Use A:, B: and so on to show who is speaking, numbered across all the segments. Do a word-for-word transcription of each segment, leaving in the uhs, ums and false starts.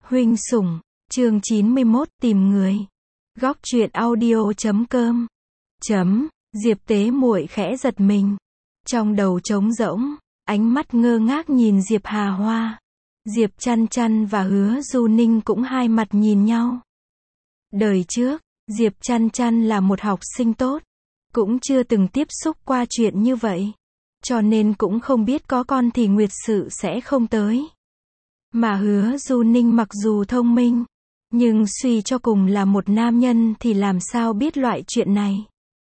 A: Huynh sủng, chương chín mươi mốt, tìm người. Góc truyện audio chấm com. Chấm, Diệp Tế Muội khẽ giật mình. Trong đầu trống rỗng, ánh mắt ngơ ngác nhìn Diệp Hà Hoa. Diệp Chăn Chăn và Hứa Du Ninh cũng hai mặt nhìn nhau. Đời trước, Diệp Chăn Chăn là một học sinh tốt, cũng chưa từng tiếp xúc qua chuyện như vậy, cho nên cũng không biết có con thì Nguyệt Sự sẽ không tới. Mà Hứa Du Ninh mặc dù thông minh, nhưng suy cho cùng là một nam nhân thì làm sao biết loại chuyện này.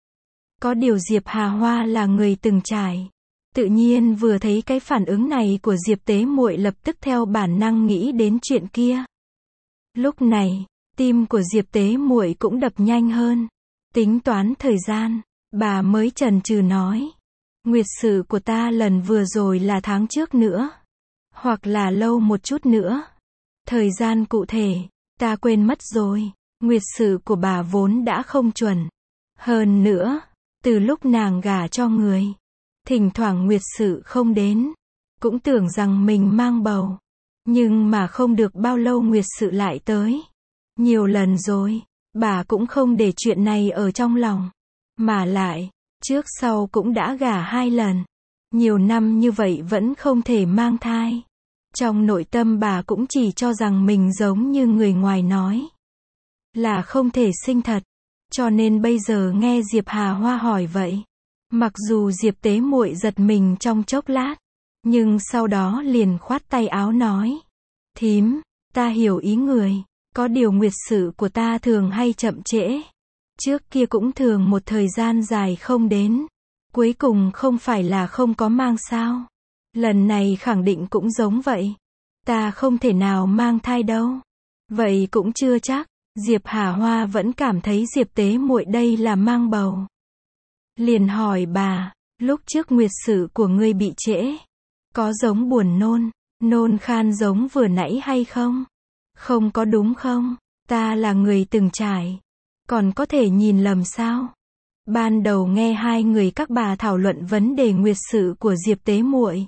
A: Có điều Diệp Hà Hoa là người từng trải, tự nhiên vừa thấy cái phản ứng này của Diệp Tế Muội lập tức theo bản năng nghĩ đến chuyện kia. Lúc này, tim của Diệp Tế Muội cũng đập nhanh hơn. Tính toán thời gian, bà mới chần chừ nói, Nguyệt sự của ta lần vừa rồi là tháng trước nữa, hoặc là lâu một chút nữa. Thời gian cụ thể, ta quên mất rồi. Nguyệt sự của bà vốn đã không chuẩn. Hơn nữa, từ lúc nàng gả cho người, thỉnh thoảng Nguyệt sự không đến, cũng tưởng rằng mình mang bầu. Nhưng mà không được bao lâu Nguyệt sự lại tới. Nhiều lần rồi, bà cũng không để chuyện này ở trong lòng. Mà lại, trước sau cũng đã gả hai lần. Nhiều năm như vậy vẫn không thể mang thai. Trong nội tâm bà cũng chỉ cho rằng mình giống như người ngoài nói, là không thể sinh thật. Cho nên bây giờ nghe Diệp Hà Hoa hỏi vậy, mặc dù Diệp Tế Muội giật mình trong chốc lát, nhưng sau đó liền khoát tay áo nói, thím, ta hiểu ý người, có điều Nguyệt sự của ta thường hay chậm trễ. Trước kia cũng thường một thời gian dài không đến, cuối cùng không phải là không có mang sao. Lần này khẳng định cũng giống vậy. Ta không thể nào mang thai đâu. Vậy cũng chưa chắc. Diệp Hà Hoa vẫn cảm thấy Diệp Tế Muội đây là mang bầu. Liền hỏi bà, lúc trước Nguyệt sự của ngươi bị trễ, có giống buồn nôn, nôn khan giống vừa nãy hay không? Không có đúng không? Ta là người từng trải, còn có thể nhìn lầm sao? Ban đầu nghe hai người các bà thảo luận vấn đề Nguyệt sự của Diệp Tế Muội,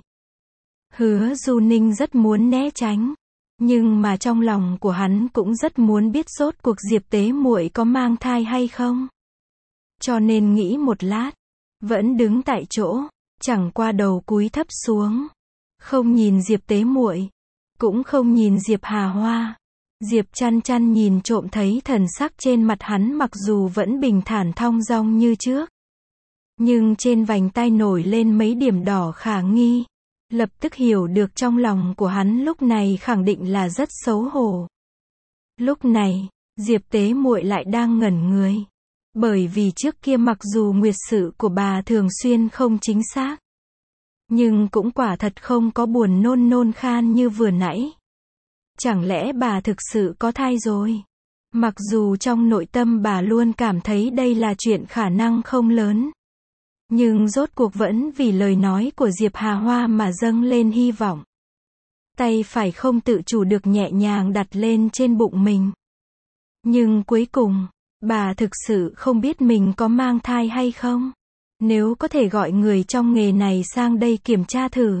A: Hứa Du Ninh rất muốn né tránh, nhưng mà trong lòng của hắn cũng rất muốn biết rốt cuộc Diệp Tế Muội có mang thai hay không. Cho nên nghĩ một lát, vẫn đứng tại chỗ, chẳng qua đầu cúi thấp xuống, không nhìn Diệp Tế Muội, cũng không nhìn Diệp Hà Hoa. Diệp Chăn Chăn nhìn trộm thấy thần sắc trên mặt hắn mặc dù vẫn bình thản thong dong như trước, nhưng trên vành tai nổi lên mấy điểm đỏ khả nghi. Lập tức hiểu được trong lòng của hắn lúc này khẳng định là rất xấu hổ. Lúc này, Diệp Tế Muội lại đang ngẩn người. Bởi vì trước kia mặc dù Nguyệt sự của bà thường xuyên không chính xác, nhưng cũng quả thật không có buồn nôn nôn khan như vừa nãy. Chẳng lẽ bà thực sự có thai rồi? Mặc dù trong nội tâm bà luôn cảm thấy đây là chuyện khả năng không lớn, nhưng rốt cuộc vẫn vì lời nói của Diệp Hà Hoa mà dâng lên hy vọng. Tay phải không tự chủ được nhẹ nhàng đặt lên trên bụng mình. Nhưng cuối cùng, bà thực sự không biết mình có mang thai hay không. Nếu có thể gọi người trong nghề này sang đây kiểm tra thử,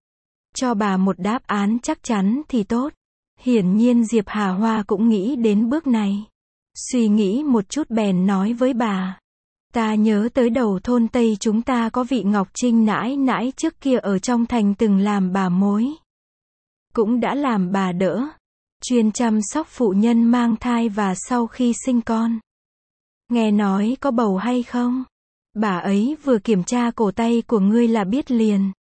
A: cho bà một đáp án chắc chắn thì tốt. Hiển nhiên Diệp Hà Hoa cũng nghĩ đến bước này. Suy nghĩ một chút bèn nói với bà, ta nhớ tới đầu thôn Tây chúng ta có vị Ngọc Trinh nãi nãi trước kia ở trong thành từng làm bà mối, cũng đã làm bà đỡ, chuyên chăm sóc phụ nhân mang thai và sau khi sinh con. Nghe nói có bầu hay không? Bà ấy vừa kiểm tra cổ tay của ngươi là biết liền.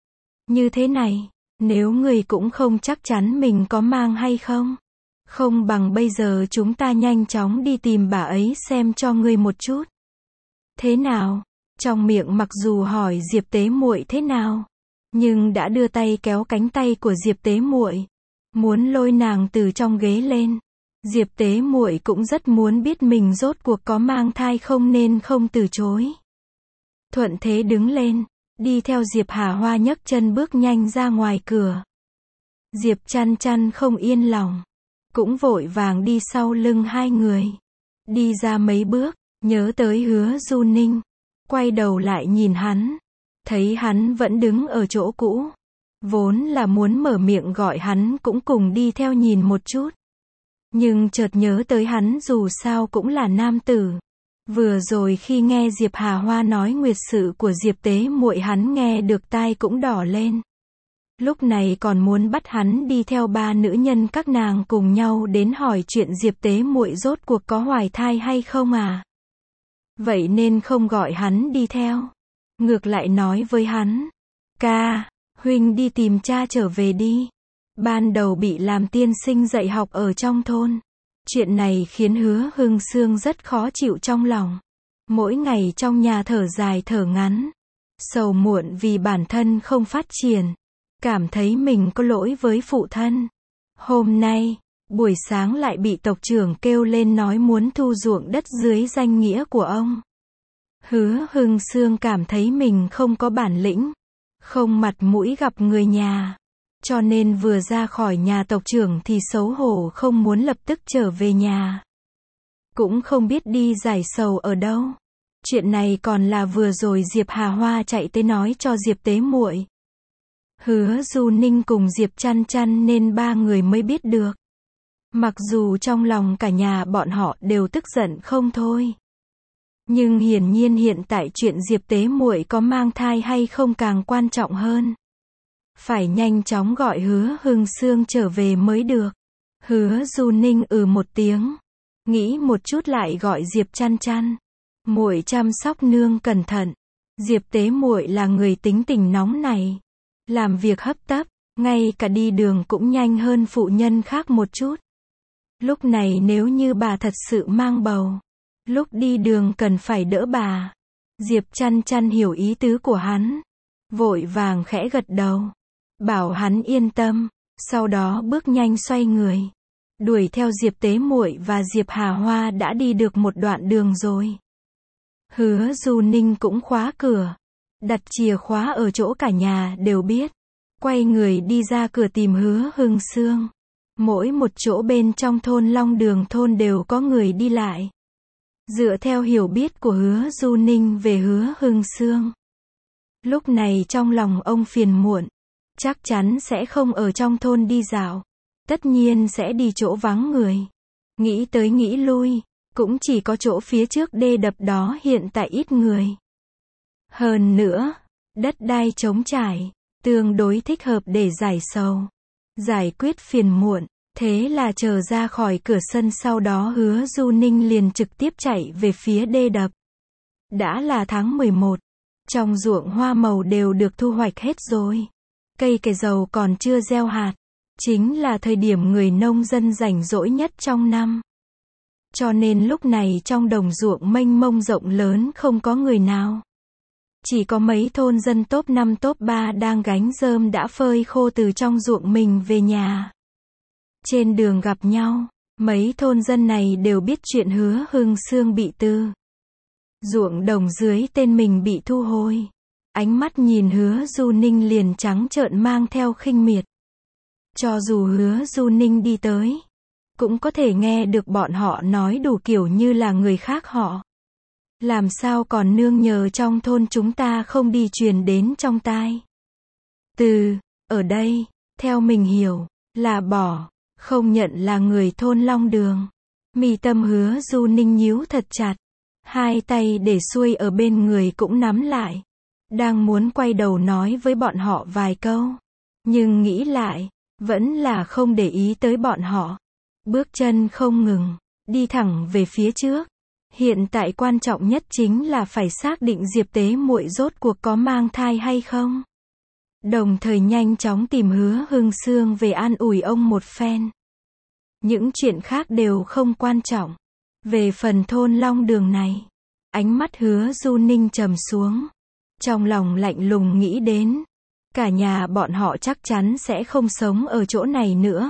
A: Như thế này, nếu ngươi cũng không chắc chắn mình có mang hay không, không bằng bây giờ chúng ta nhanh chóng đi tìm bà ấy xem cho ngươi một chút. Thế nào? Trong miệng mặc dù hỏi Diệp Tế Muội thế nào, nhưng đã đưa tay kéo cánh tay của Diệp Tế Muội, muốn lôi nàng từ trong ghế lên. Diệp Tế Muội cũng rất muốn biết mình rốt cuộc có mang thai không nên không từ chối. Thuận thế đứng lên, đi theo Diệp Hà Hoa nhấc chân bước nhanh ra ngoài cửa. Diệp Chăn Chăn không yên lòng, cũng vội vàng đi sau lưng hai người. Đi ra mấy bước, nhớ tới Hứa Du Ninh, quay đầu lại nhìn hắn, thấy hắn vẫn đứng ở chỗ cũ. Vốn là muốn mở miệng gọi hắn cũng cùng đi theo nhìn một chút, Nhưng chợt nhớ tới hắn dù sao cũng là nam tử. Vừa rồi khi nghe Diệp Hà Hoa nói nguyệt sự của Diệp Tế Muội, hắn nghe được tai cũng đỏ lên. Lúc này còn muốn bắt hắn đi theo ba nữ nhân các nàng cùng nhau đến hỏi chuyện Diệp Tế Muội rốt cuộc có hoài thai hay không à. Vậy nên không gọi hắn đi theo. Ngược lại nói với hắn, ca, huynh đi tìm cha trở về đi. Ban đầu bị làm tiên sinh dạy học ở trong thôn. Chuyện này khiến Hứa Hưng Sương rất khó chịu trong lòng. Mỗi ngày trong nhà thở dài thở ngắn. Sầu muộn vì bản thân không phát triển. Cảm thấy mình có lỗi với phụ thân. Hôm nay, buổi sáng lại bị tộc trưởng kêu lên nói muốn thu ruộng đất dưới danh nghĩa của ông. Hứa Hưng Sương cảm thấy mình không có bản lĩnh, không mặt mũi gặp người nhà. Cho nên vừa ra khỏi nhà tộc trưởng thì xấu hổ không muốn lập tức trở về nhà. Cũng không biết đi giải sầu ở đâu. Chuyện này còn là vừa rồi Diệp Hà Hoa chạy tới nói cho Diệp Tế Muội. Hứa Du Ninh cùng Diệp Chăn Chăn nên ba người mới biết được. Mặc dù trong lòng cả nhà bọn họ đều tức giận không thôi. Nhưng hiển nhiên hiện tại chuyện Diệp Tế Muội có mang thai hay không càng quan trọng hơn. Phải nhanh chóng gọi Hứa Hưng Sương trở về mới được. Hứa Du Ninh ừ một tiếng. Nghĩ một chút lại gọi Diệp Chăn Chăn. Muội chăm sóc nương cẩn thận. Diệp Tế Muội là người tính tình nóng này. Làm việc hấp tấp, ngay cả đi đường cũng nhanh hơn phụ nhân khác một chút. Lúc này nếu như bà thật sự mang bầu, lúc đi đường cần phải đỡ bà. Diệp Chăn Chăn hiểu ý tứ của hắn. Vội vàng khẽ gật đầu. Bảo hắn yên tâm. Sau đó bước nhanh xoay người. Đuổi theo Diệp Tế Muội và Diệp Hà Hoa đã đi được một đoạn đường rồi. Hứa Du Ninh cũng khóa cửa. Đặt chìa khóa ở chỗ cả nhà đều biết. Quay người đi ra cửa tìm Hứa Hưng Sương. Mỗi một chỗ bên trong thôn Long Đường thôn đều có người đi lại. Dựa theo hiểu biết của Hứa Du Ninh về Hứa Hưng Sương. Lúc này trong lòng ông phiền muộn. Chắc chắn sẽ không ở trong thôn đi dạo. Tất nhiên sẽ đi chỗ vắng người. Nghĩ tới nghĩ lui. Cũng chỉ có chỗ phía trước đê đập đó hiện tại ít người. Hơn nữa, đất đai trống trải, tương đối thích hợp để giải sầu, giải quyết phiền muộn. Thế là chờ ra khỏi cửa sân sau đó Hứa Du Ninh liền trực tiếp chạy về phía đê đập. Đã là tháng mười một, trong ruộng hoa màu đều được thu hoạch hết rồi. Cây cải dầu còn chưa gieo hạt, chính là thời điểm người nông dân rảnh rỗi nhất trong năm. Cho nên lúc này trong đồng ruộng mênh mông rộng lớn không có người nào. Chỉ có mấy thôn dân top năm top ba đang gánh rơm đã phơi khô từ trong ruộng mình về nhà. Trên đường gặp nhau, mấy thôn dân này đều biết chuyện Hứa Hưng Sương bị tư. Ruộng đồng dưới tên mình bị thu hồi. Ánh mắt nhìn Hứa Du Ninh liền trắng trợn mang theo khinh miệt. Cho dù Hứa Du Ninh đi tới, cũng có thể nghe được bọn họ nói đủ kiểu như là người khác họ. Làm sao còn nương nhờ trong thôn chúng ta không đi truyền đến trong tai. Từ, ở đây, theo mình hiểu, là bỏ, không nhận là người thôn Long Đường. Mi tâm Hứa Du Ninh nhíu thật chặt. Hai tay để xuôi ở bên người cũng nắm lại. Đang muốn quay đầu nói với bọn họ vài câu. Nhưng nghĩ lại, vẫn là không để ý tới bọn họ. Bước chân không ngừng, đi thẳng về phía trước. Hiện tại quan trọng nhất chính là phải xác định Diệp Tế Muội rốt cuộc có mang thai hay không. Đồng thời nhanh chóng tìm Hứa Hưng Sương về an ủi ông một phen. Những chuyện khác đều không quan trọng. Về phần thôn Long Đường này, ánh mắt Hứa Du Ninh trầm xuống. Trong lòng lạnh lùng nghĩ đến, cả nhà bọn họ chắc chắn sẽ không sống ở chỗ này nữa.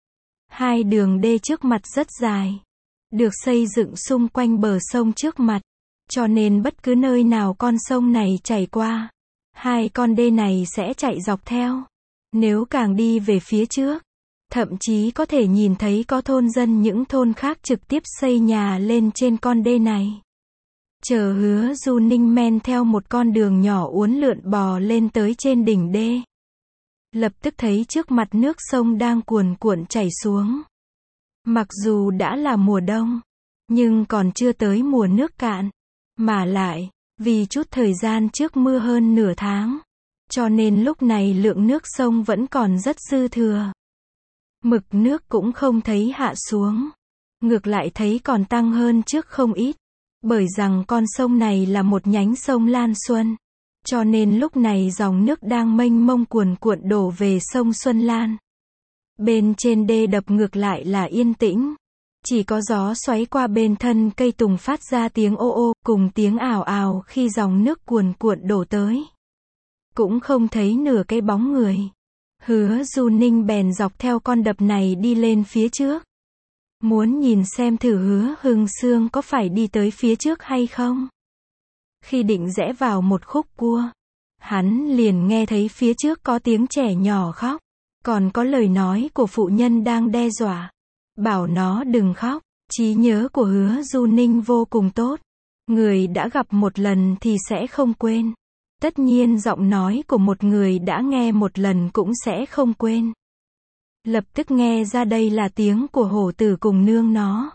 A: Hai đường đê trước mặt rất dài, được xây dựng xung quanh bờ sông trước mặt, cho nên bất cứ nơi nào con sông này chảy qua, hai con đê này sẽ chạy dọc theo. Nếu càng đi về phía trước, thậm chí có thể nhìn thấy có thôn dân những thôn khác trực tiếp xây nhà lên trên con đê này. Chờ Hứa Du Ninh men theo một con đường nhỏ uốn lượn bò lên tới trên đỉnh đê. Lập tức thấy trước mặt nước sông đang cuồn cuộn chảy xuống. Mặc dù đã là mùa đông, nhưng còn chưa tới mùa nước cạn. Mà lại, vì chút thời gian trước mưa hơn nửa tháng, cho nên lúc này lượng nước sông vẫn còn rất dư thừa. Mực nước cũng không thấy hạ xuống. Ngược lại thấy còn tăng hơn trước không ít. Bởi rằng con sông này là một nhánh sông Lan Xuân. Cho nên lúc này dòng nước đang mênh mông cuồn cuộn đổ về sông Xuân Lan. Bên trên đê đập ngược lại là yên tĩnh. Chỉ có gió xoáy qua bên thân cây tùng phát ra tiếng ô ô, cùng tiếng ào ào khi dòng nước cuồn cuộn đổ tới. Cũng không thấy nửa cái bóng người. Hứa Du Ninh bèn dọc theo con đập này đi lên phía trước. Muốn nhìn xem thử Hứa Hưng Sương có phải đi tới phía trước hay không. Khi định rẽ vào một khúc cua, hắn liền nghe thấy phía trước có tiếng trẻ nhỏ khóc. Còn có lời nói của phụ nhân đang đe dọa. Bảo nó đừng khóc. Trí nhớ của Hứa Du Ninh vô cùng tốt. Người đã gặp một lần thì sẽ không quên. Tất nhiên giọng nói của một người đã nghe một lần cũng sẽ không quên. Lập tức nghe ra đây là tiếng của hổ tử cùng nương nó.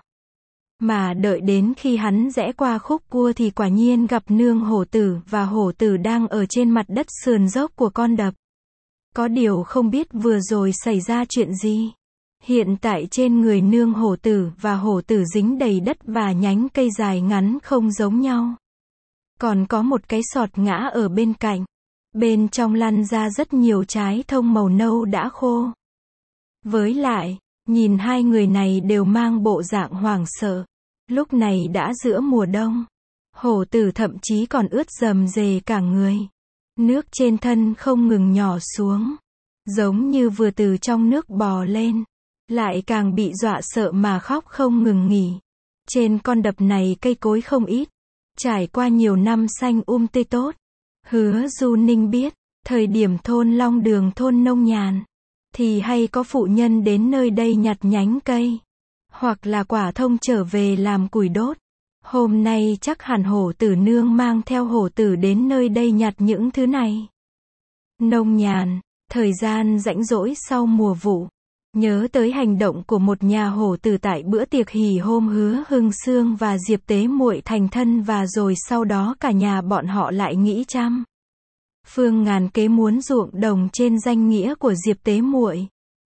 A: Mà đợi đến khi hắn rẽ qua khúc cua thì quả nhiên gặp nương hổ tử và hổ tử đang ở trên mặt đất sườn dốc của con đập. Có điều không biết vừa rồi xảy ra chuyện gì. Hiện tại trên người nương hổ tử và hổ tử dính đầy đất và nhánh cây dài ngắn không giống nhau. Còn có một cái sọt ngã ở bên cạnh. Bên trong lăn ra rất nhiều trái thông màu nâu đã khô. Với lại, nhìn hai người này đều mang bộ dạng hoảng sợ. Lúc này đã giữa mùa đông. Hổ tử thậm chí còn ướt rầm rề cả người. Nước trên thân không ngừng nhỏ xuống. Giống như vừa từ trong nước bò lên. Lại càng bị dọa sợ mà khóc không ngừng nghỉ. Trên con đập này cây cối không ít. Trải qua nhiều năm xanh um tươi tốt. Hứa Du Ninh biết, thời điểm thôn Long Đường thôn nông nhàn, thì hay có phụ nhân đến nơi đây nhặt nhánh cây. Hoặc là quả thông trở về làm củi đốt. Hôm nay chắc hẳn hổ tử nương mang theo hổ tử đến nơi đây nhặt những thứ này. Nông nhàn, thời gian rãnh rỗi sau mùa vụ. Nhớ tới hành động của một nhà hổ tử tại bữa tiệc hỉ hôm Hứa Hưng Sương và Diệp Tế Muội thành thân và rồi sau đó cả nhà bọn họ lại nghĩ trăm phương ngàn kế muốn ruộng đồng trên danh nghĩa của Diệp Tế Muội.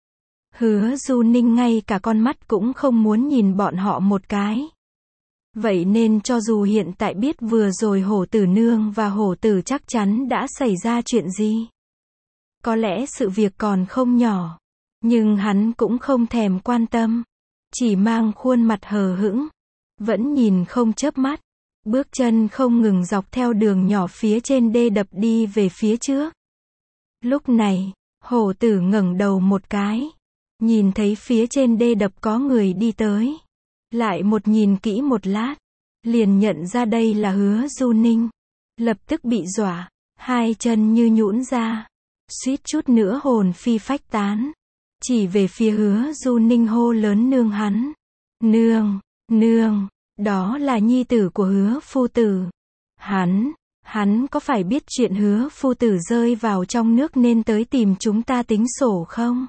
A: Hứa Du Ninh ngay cả con mắt cũng không muốn nhìn bọn họ một cái. Vậy nên cho dù hiện tại biết vừa rồi hổ tử nương và hổ tử chắc chắn đã xảy ra chuyện gì. Có lẽ sự việc còn không nhỏ. Nhưng hắn cũng không thèm quan tâm. Chỉ mang khuôn mặt hờ hững. Vẫn nhìn không chớp mắt. Bước chân không ngừng dọc theo đường nhỏ phía trên đê đập đi về phía trước. Lúc này, hổ tử ngẩng đầu một cái. Nhìn thấy phía trên đê đập có người đi tới. Lại một nhìn kỹ một lát. Liền nhận ra đây là Hứa Du Ninh. Lập tức bị dọa. Hai chân như nhũn ra. Suýt chút nữa hồn phi phách tán. Chỉ về phía Hứa Du Ninh hô lớn nương hắn. Nương, nương, đó là nhi tử của Hứa phu tử. Hắn, hắn có phải biết chuyện Hứa phu tử rơi vào trong nước nên tới tìm chúng ta tính sổ không?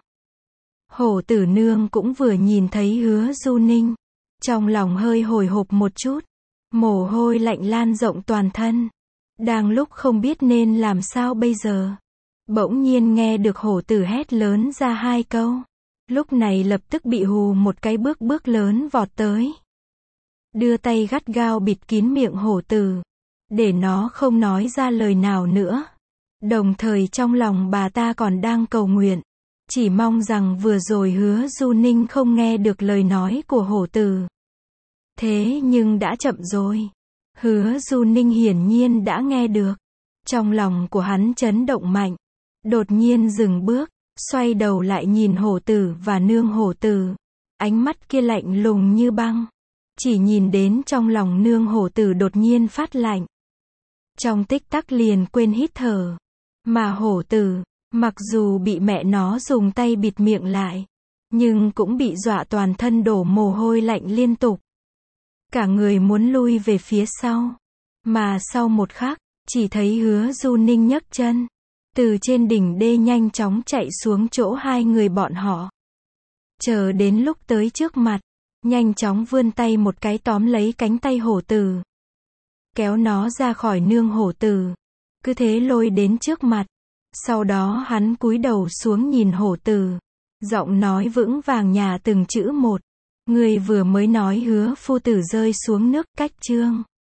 A: Hổ tử nương cũng vừa nhìn thấy Hứa Du Ninh. Trong lòng hơi hồi hộp một chút. Mồ hôi lạnh lan rộng toàn thân. Đang lúc không biết nên làm sao bây giờ. Bỗng nhiên nghe được hổ tử hét lớn ra hai câu. Lúc này lập tức bị hù một cái bước bước lớn vọt tới. Đưa tay gắt gao bịt kín miệng hổ tử. Để nó không nói ra lời nào nữa. Đồng thời trong lòng bà ta còn đang cầu nguyện. Chỉ mong rằng vừa rồi Hứa Du Ninh không nghe được lời nói của hổ tử. Thế nhưng đã chậm rồi. Hứa Du Ninh hiển nhiên đã nghe được. Trong lòng của hắn chấn động mạnh. Đột nhiên dừng bước, xoay đầu lại nhìn hổ tử và nương hổ tử. Ánh mắt kia lạnh lùng như băng. Chỉ nhìn đến trong lòng nương hổ tử đột nhiên phát lạnh. Trong tích tắc liền quên hít thở. Mà hổ tử, mặc dù bị mẹ nó dùng tay bịt miệng lại, nhưng cũng bị dọa toàn thân đổ mồ hôi lạnh liên tục. Cả người muốn lui về phía sau. Mà sau một khắc, chỉ thấy Hứa Du Ninh nhấc chân. Từ trên đỉnh đê nhanh chóng chạy xuống chỗ hai người bọn họ. Chờ đến lúc tới trước mặt, nhanh chóng vươn tay một cái tóm lấy cánh tay hổ tử. Kéo nó ra khỏi nương hổ tử. Cứ thế lôi đến trước mặt. Sau đó hắn cúi đầu xuống nhìn hổ tử. Giọng nói vững vàng nhà từng chữ một. Người vừa mới nói hứa phu tử rơi xuống nước cách chương.